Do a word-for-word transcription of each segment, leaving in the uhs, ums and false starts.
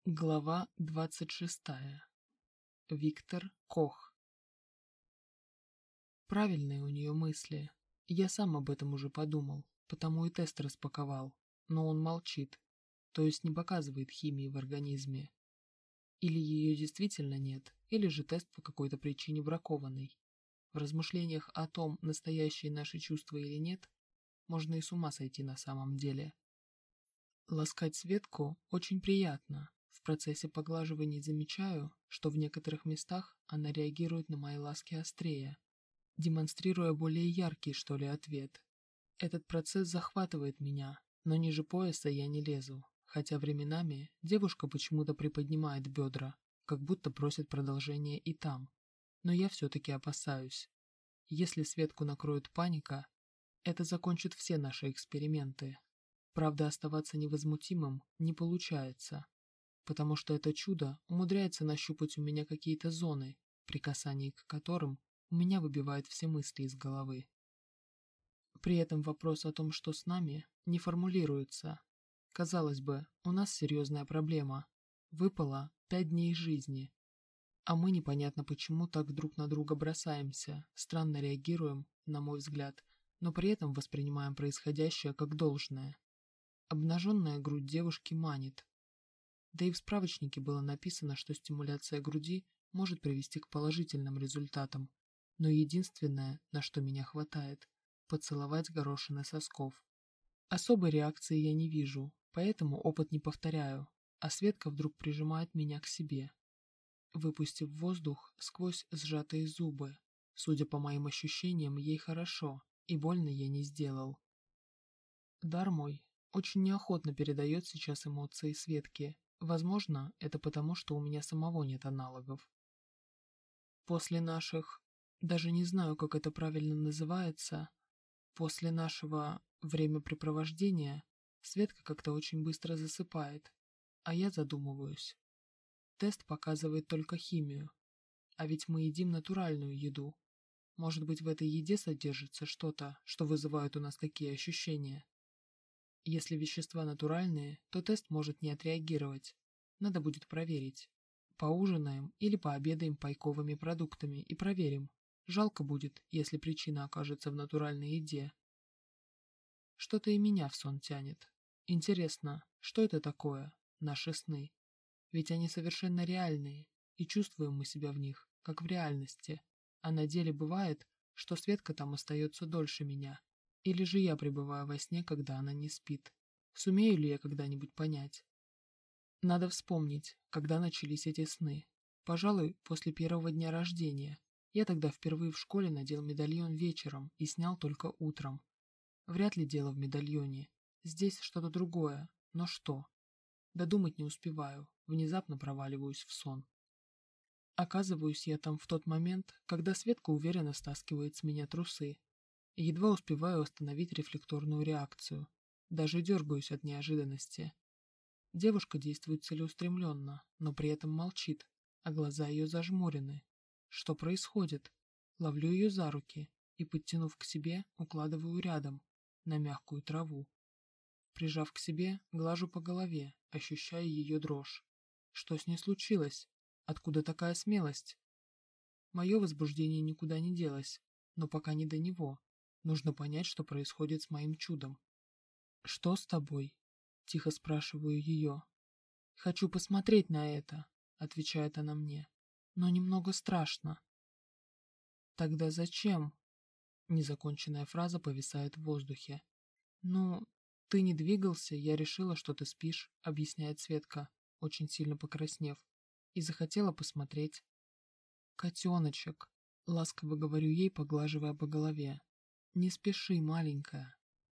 Глава двадцать шестая. Виктор Кох. Правильные у нее мысли. Я сам об этом уже подумал, потому и тест распаковал. Но он молчит, то есть не показывает химии в организме. Или ее действительно нет, или же тест по какой-то причине бракованный. В размышлениях о том, настоящие наши чувства или нет, можно и с ума сойти на самом деле. Ласкать Светку очень приятно. В процессе поглаживаний замечаю, что в некоторых местах она реагирует на мои ласки острее, демонстрируя более яркий, что ли, ответ. Этот процесс захватывает меня, но ниже пояса я не лезу, хотя временами девушка почему-то приподнимает бедра, как будто просит продолжения и там. Но я все-таки опасаюсь. Если Светку накроет паника, это закончит все наши эксперименты. Правда, оставаться невозмутимым не получается, потому что это чудо умудряется нащупать у меня какие-то зоны, при касании к которым у меня выбивает все мысли из головы. При этом вопрос о том, что с нами, не формулируется. Казалось бы, у нас серьезная проблема. Выпало пять дней жизни, а мы непонятно почему так друг на друга бросаемся, странно реагируем, на мой взгляд, но при этом воспринимаем происходящее как должное. Обнаженная грудь девушки манит. Да и в справочнике было написано, что стимуляция груди может привести к положительным результатам, но единственное, на что меня хватает – поцеловать горошины сосков. Особой реакции я не вижу, поэтому опыт не повторяю, а Светка вдруг прижимает меня к себе, выпустив воздух сквозь сжатые зубы. Судя по моим ощущениям, ей хорошо, и больно я не сделал. Дар мой очень неохотно передает сейчас эмоции Светки. Возможно, это потому, что у меня самого нет аналогов. После наших, даже не знаю, как это правильно называется, после нашего времяпрепровождения Светка как-то очень быстро засыпает, а я задумываюсь. Тест показывает только химию, а ведь мы едим натуральную еду. Может быть, в этой еде содержится что-то, что вызывает у нас такие ощущения. Если вещества натуральные, то тест может не отреагировать. Надо будет проверить. Поужинаем или пообедаем пайковыми продуктами и проверим. Жалко будет, если причина окажется в натуральной еде. Что-то и меня в сон тянет. Интересно, что это такое, наши сны? Ведь они совершенно реальные, и чувствуем мы себя в них, как в реальности. А на деле бывает, что Светка там остается дольше меня. Или же я пребываю во сне, когда она не спит. Сумею ли я когда-нибудь понять? Надо вспомнить, когда начались эти сны. Пожалуй, после первого дня рождения. Я тогда впервые в школе надел медальон вечером и снял только утром. Вряд ли дело в медальоне. Здесь что-то другое. Но что? Додумать не успеваю. Внезапно проваливаюсь в сон. Оказываюсь я там в тот момент, когда Светка уверенно стаскивает с меня трусы. Едва успеваю остановить рефлекторную реакцию. Даже дергаюсь от неожиданности. Девушка действует целеустремленно, но при этом молчит, а глаза ее зажмурены. Что происходит? Ловлю ее за руки и, подтянув к себе, укладываю рядом, на мягкую траву. Прижав к себе, глажу по голове, ощущая ее дрожь. Что с ней случилось? Откуда такая смелость? Мое возбуждение никуда не делось, но пока не до него. Нужно понять, что происходит с моим чудом. «Что с тобой?» – тихо спрашиваю ее. «Хочу посмотреть на это», – отвечает она мне. «Но немного страшно». «Тогда зачем?» Незаконченная фраза повисает в воздухе. «Ну, ты не двигался, я решила, что ты спишь», – объясняет Светка, очень сильно покраснев, и захотела посмотреть. «Котеночек», – ласково говорю ей, поглаживая по голове. «Не спеши, маленькая».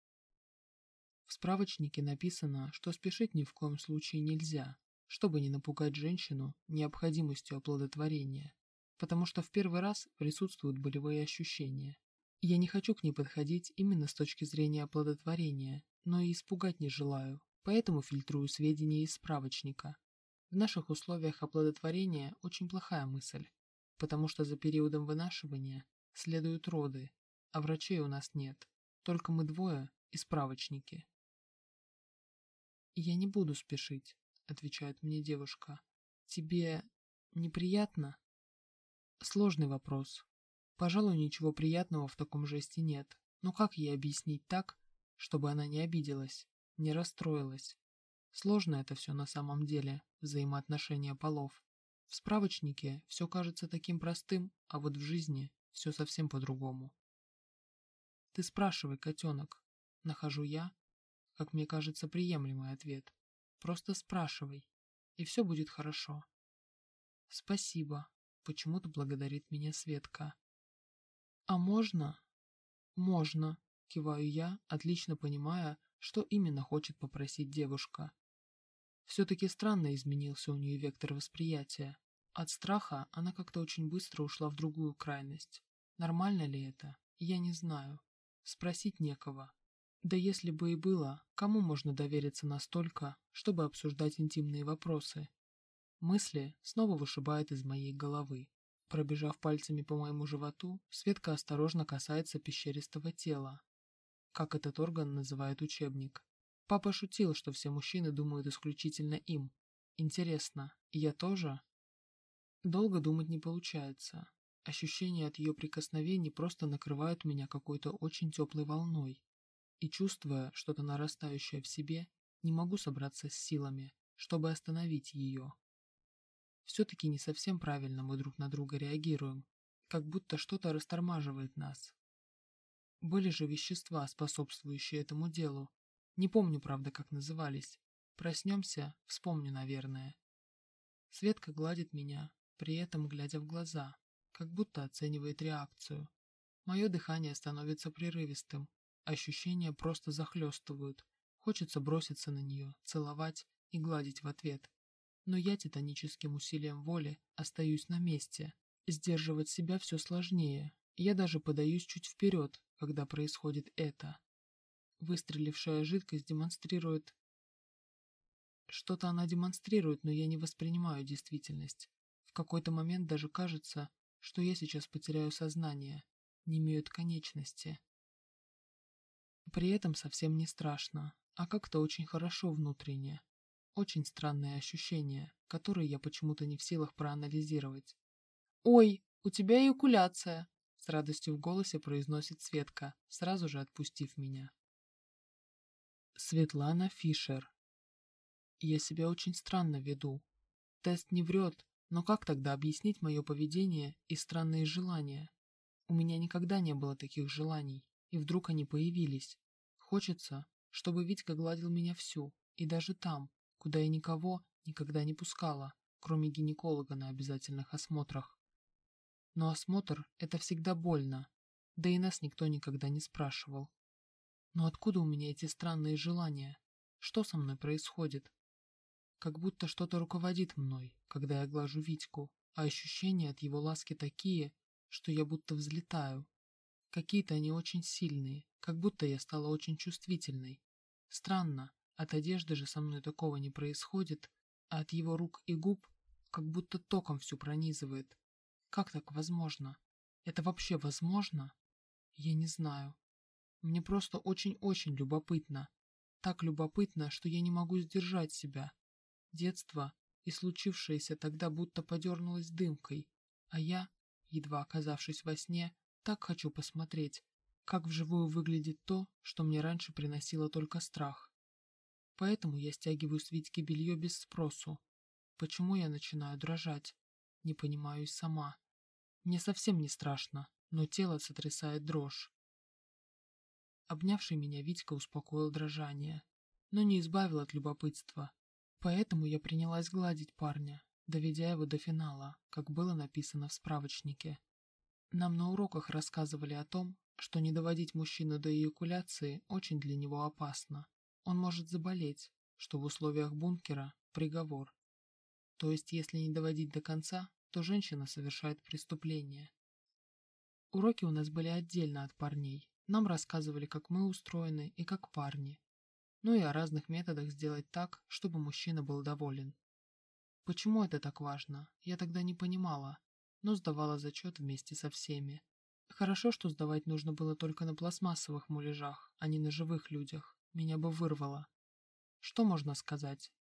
В справочнике написано, что спешить ни в коем случае нельзя, чтобы не напугать женщину необходимостью оплодотворения, потому что в первый раз присутствуют болевые ощущения. Я не хочу к ней подходить именно с точки зрения оплодотворения, но и испугать не желаю, поэтому фильтрую сведения из справочника. В наших условиях оплодотворения очень плохая мысль, потому что за периодом вынашивания следуют роды, а врачей у нас нет, только мы двое и справочники. «Я не буду спешить», отвечает мне девушка. Тебе неприятно? Сложный вопрос. Пожалуй, ничего приятного в таком жесте нет. Но как ей объяснить так, чтобы она не обиделась, не расстроилась? Сложно это все на самом деле, взаимоотношения полов. В справочнике все кажется таким простым, а вот в жизни все совсем по-другому. Ты спрашивай, котенок. Нахожу я, как мне кажется, приемлемый ответ. Просто спрашивай, и все будет хорошо. Спасибо. Почему-то благодарит меня Светка. А можно? Можно, киваю я, отлично понимая, что именно хочет попросить девушка. Все-таки странно изменился у нее вектор восприятия. От страха она как-то очень быстро ушла в другую крайность. Нормально ли это? Я не знаю. Спросить некого. Да если бы и было, кому можно довериться настолько, чтобы обсуждать интимные вопросы? Мысли снова вышибают из моей головы. Пробежав пальцами по моему животу, Светка осторожно касается пещеристого тела, как этот орган называет учебник. Папа шутил, что все мужчины думают исключительно им. Интересно, я тоже? Долго думать не получается. Ощущения от ее прикосновений просто накрывают меня какой-то очень теплой волной. И чувствуя что-то нарастающее в себе, не могу собраться с силами, чтобы остановить ее. Все-таки не совсем правильно мы друг на друга реагируем, как будто что-то растормаживает нас. Были же вещества, способствующие этому делу. Не помню, правда, как назывались. Проснемся, вспомню, наверное. Светка гладит меня, при этом глядя в глаза, как будто оценивает реакцию. Мое дыхание становится прерывистым, ощущения просто захлестывают. Хочется броситься на нее, целовать и гладить в ответ. Но я титаническим усилием воли остаюсь на месте. Сдерживать себя все сложнее. Я даже подаюсь чуть вперед, когда происходит это. Выстрелившая жидкость демонстрирует... Что-то она демонстрирует, но я не воспринимаю действительность. В какой-то момент даже кажется, что я сейчас потеряю сознание, немеют конечности. При этом совсем не страшно, а как-то очень хорошо внутренне. Очень странные ощущения, которые я почему-то не в силах проанализировать. «Ой, у тебя эякуляция!» — с радостью в голосе произносит Светка, сразу же отпустив меня. Светлана Фишер. Я себя очень странно веду. Тест не врет, но как тогда объяснить мое поведение и странные желания? У меня никогда не было таких желаний, и вдруг они появились. Хочется, чтобы Витька гладил меня всю, и даже там, куда я никого никогда не пускала, кроме гинеколога на обязательных осмотрах. Но осмотр – это всегда больно, да и нас никто никогда не спрашивал. Но откуда у меня эти странные желания? Что со мной происходит? Как будто что-то руководит мной, когда я глажу Витьку, а ощущения от его ласки такие, что я будто взлетаю. Какие-то они очень сильные, как будто я стала очень чувствительной. Странно, от одежды же со мной такого не происходит, а от его рук и губ как будто током всю пронизывает. Как так возможно? Это вообще возможно? Я не знаю. Мне просто очень-очень любопытно. Так любопытно, что я не могу сдержать себя. Детство и случившееся тогда будто подернулось дымкой, а я, едва оказавшись во сне, так хочу посмотреть, как вживую выглядит то, что мне раньше приносило только страх. Поэтому я стягиваю с Витьки белье без спросу. Почему я начинаю дрожать? Не понимаю и сама. Мне совсем не страшно, но тело сотрясает дрожь. Обнявший меня Витька успокоил дрожание, но не избавил от любопытства. Поэтому я принялась гладить парня, доведя его до финала, как было написано в справочнике. Нам на уроках рассказывали о том, что не доводить мужчину до эякуляции очень для него опасно. Он может заболеть, что в условиях бункера – приговор. То есть, если не доводить до конца, то женщина совершает преступление. Уроки у нас были отдельно от парней. Нам рассказывали, как мы устроены и как парни. Ну и о разных методах сделать так, чтобы мужчина был доволен. Почему это так важно, я тогда не понимала, но сдавала зачет вместе со всеми. Хорошо, что сдавать нужно было только на пластмассовых муляжах, а не на живых людях. Меня бы вырвало. Что можно сказать?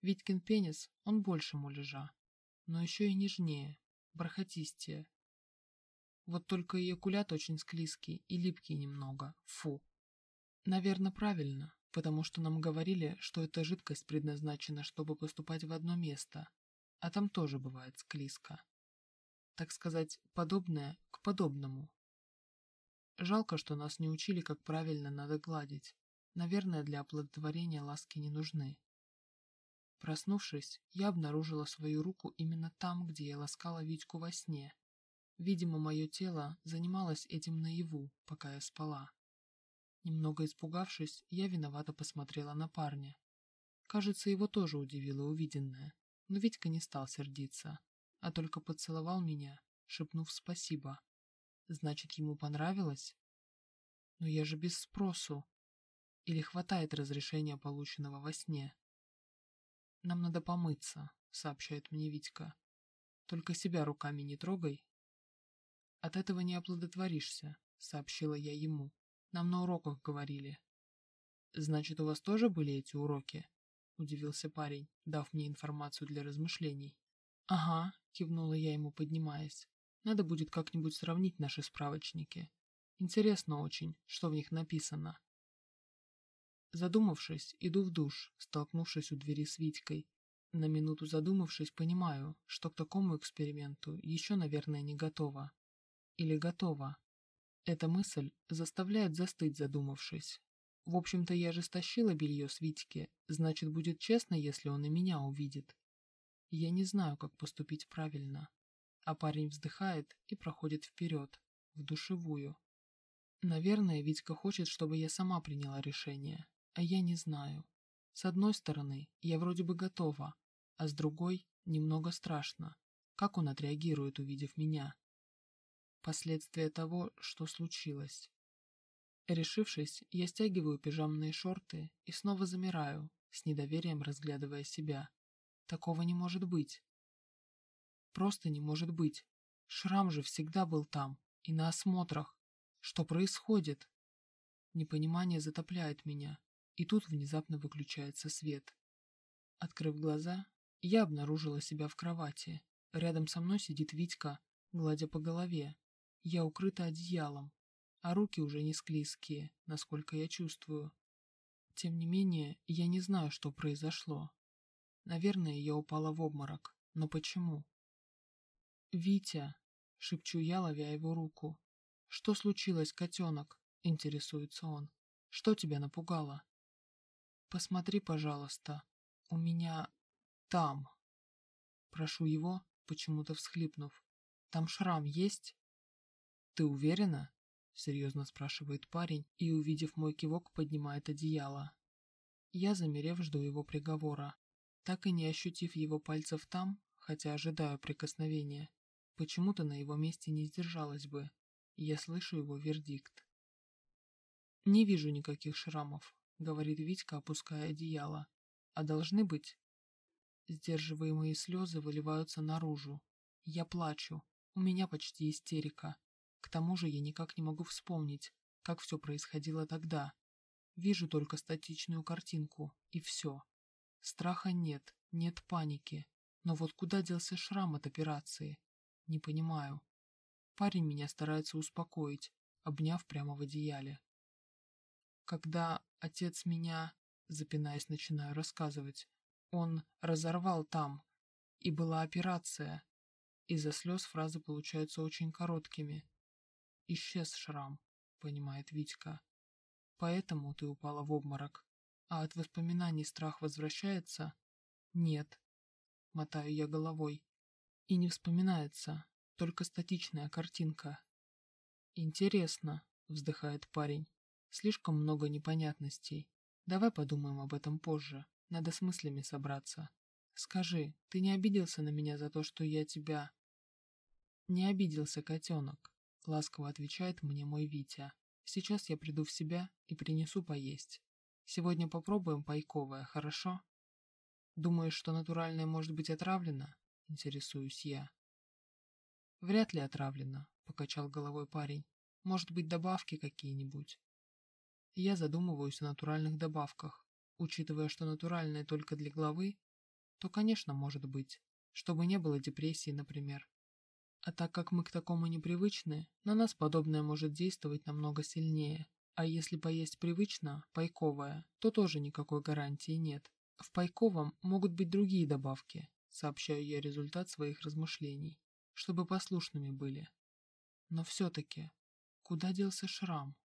Витькин пенис, он больше муляжа, но еще и нежнее, бархатистее. Вот только эякулят очень склизкий и липкий немного. Фу. Наверное, правильно, потому что нам говорили, что эта жидкость предназначена, чтобы поступать в одно место, а там тоже бывает склизко. Так сказать, подобное к подобному. Жалко, что нас не учили, как правильно надо гладить. Наверное, для оплодотворения ласки не нужны. Проснувшись, я обнаружила свою руку именно там, где я ласкала Витьку во сне. Видимо, мое тело занималось этим наяву, пока я спала. Немного испугавшись, я виновато посмотрела на парня. Кажется, его тоже удивило увиденное, но Витька не стал сердиться, а только поцеловал меня, шепнув спасибо. Значит, ему понравилось? Но я же без спросу. Или хватает разрешения, полученного во сне? «Нам надо помыться», — сообщает мне Витька. «Только себя руками не трогай». «От этого не оплодотворишься», — сообщила я ему. «Нам на уроках говорили». «Значит, у вас тоже были эти уроки?» — удивился парень, дав мне информацию для размышлений. «Ага», — кивнула я ему, поднимаясь. «Надо будет как-нибудь сравнить наши справочники. Интересно очень, что в них написано». Задумавшись, иду в душ, столкнувшись у двери с Витькой. На минуту задумавшись, понимаю, что к такому эксперименту еще, наверное, не готова. Или готова. Эта мысль заставляет застыть, задумавшись. В общем-то, я же стащила белье с Витьки, значит, будет честно, если он и меня увидит. Я не знаю, как поступить правильно. А парень вздыхает и проходит вперед, в душевую. Наверное, Витька хочет, чтобы я сама приняла решение. А я не знаю. С одной стороны, я вроде бы готова, а с другой немного страшно. Как он отреагирует, увидев меня? Последствия того, что случилось. Решившись, я стягиваю пижамные шорты и снова замираю, с недоверием разглядывая себя. Такого не может быть. Просто не может быть. Шрам же всегда был там, и на осмотрах. Что происходит? Непонимание затопляет меня. И тут внезапно выключается свет. Открыв глаза, я обнаружила себя в кровати. Рядом со мной сидит Витька, гладя по голове. Я укрыта одеялом, а руки уже не склизкие, насколько я чувствую. Тем не менее, я не знаю, что произошло. Наверное, я упала в обморок. Но почему? «Витя!» — шепчу я, ловя его руку. «Что случилось, котенок?» — интересуется он. «Что тебя напугало?» «Посмотри, пожалуйста, у меня там». Прошу его, почему-то всхлипнув. «Там шрам есть?» «Ты уверена?» — серьезно спрашивает парень и, увидев мой кивок, поднимает одеяло. Я, замерев, жду его приговора. Так и не ощутив его пальцев там, хотя ожидаю прикосновения, почему-то на его месте не сдержалась бы, и я слышу его вердикт. «Не вижу никаких шрамов», — говорит Витька, опуская одеяло. «А должны быть?» Сдерживаемые слезы выливаются наружу. Я плачу. У меня почти истерика. К тому же я никак не могу вспомнить, как все происходило тогда. Вижу только статичную картинку, и все. Страха нет, нет паники. Но вот куда делся шрам от операции? Не понимаю. Парень меня старается успокоить, обняв прямо в одеяле. Когда отец меня, запинаясь, начинаю рассказывать, он разорвал там, и была операция. Из-за слез фразы получаются очень короткими. «Исчез шрам», — понимает Витька. «Поэтому ты упала в обморок. А от воспоминаний страх возвращается?» «Нет», — мотаю я головой. «И не вспоминается, только статичная картинка». «Интересно», — вздыхает парень. «Слишком много непонятностей. Давай подумаем об этом позже. Надо с мыслями собраться. Скажи, ты не обиделся на меня за то, что я тебя...» «Не обиделся, котенок», — ласково отвечает мне мой Витя. «Сейчас я приду в себя и принесу поесть. Сегодня попробуем пайковое, хорошо?» «Думаешь, что натуральное может быть отравлено?» — интересуюсь я. «Вряд ли отравлено», — покачал головой парень. «Может быть, добавки какие-нибудь?» Я задумываюсь о натуральных добавках. Учитывая, что натуральное только для головы, то, конечно, может быть, чтобы не было депрессии, например. А так как мы к такому непривычны, на нас подобное может действовать намного сильнее. А если поесть привычно, пайковое, то тоже никакой гарантии нет. В пайковом могут быть другие добавки, сообщаю я результат своих размышлений, чтобы послушными были. Но все-таки, куда делся шрам?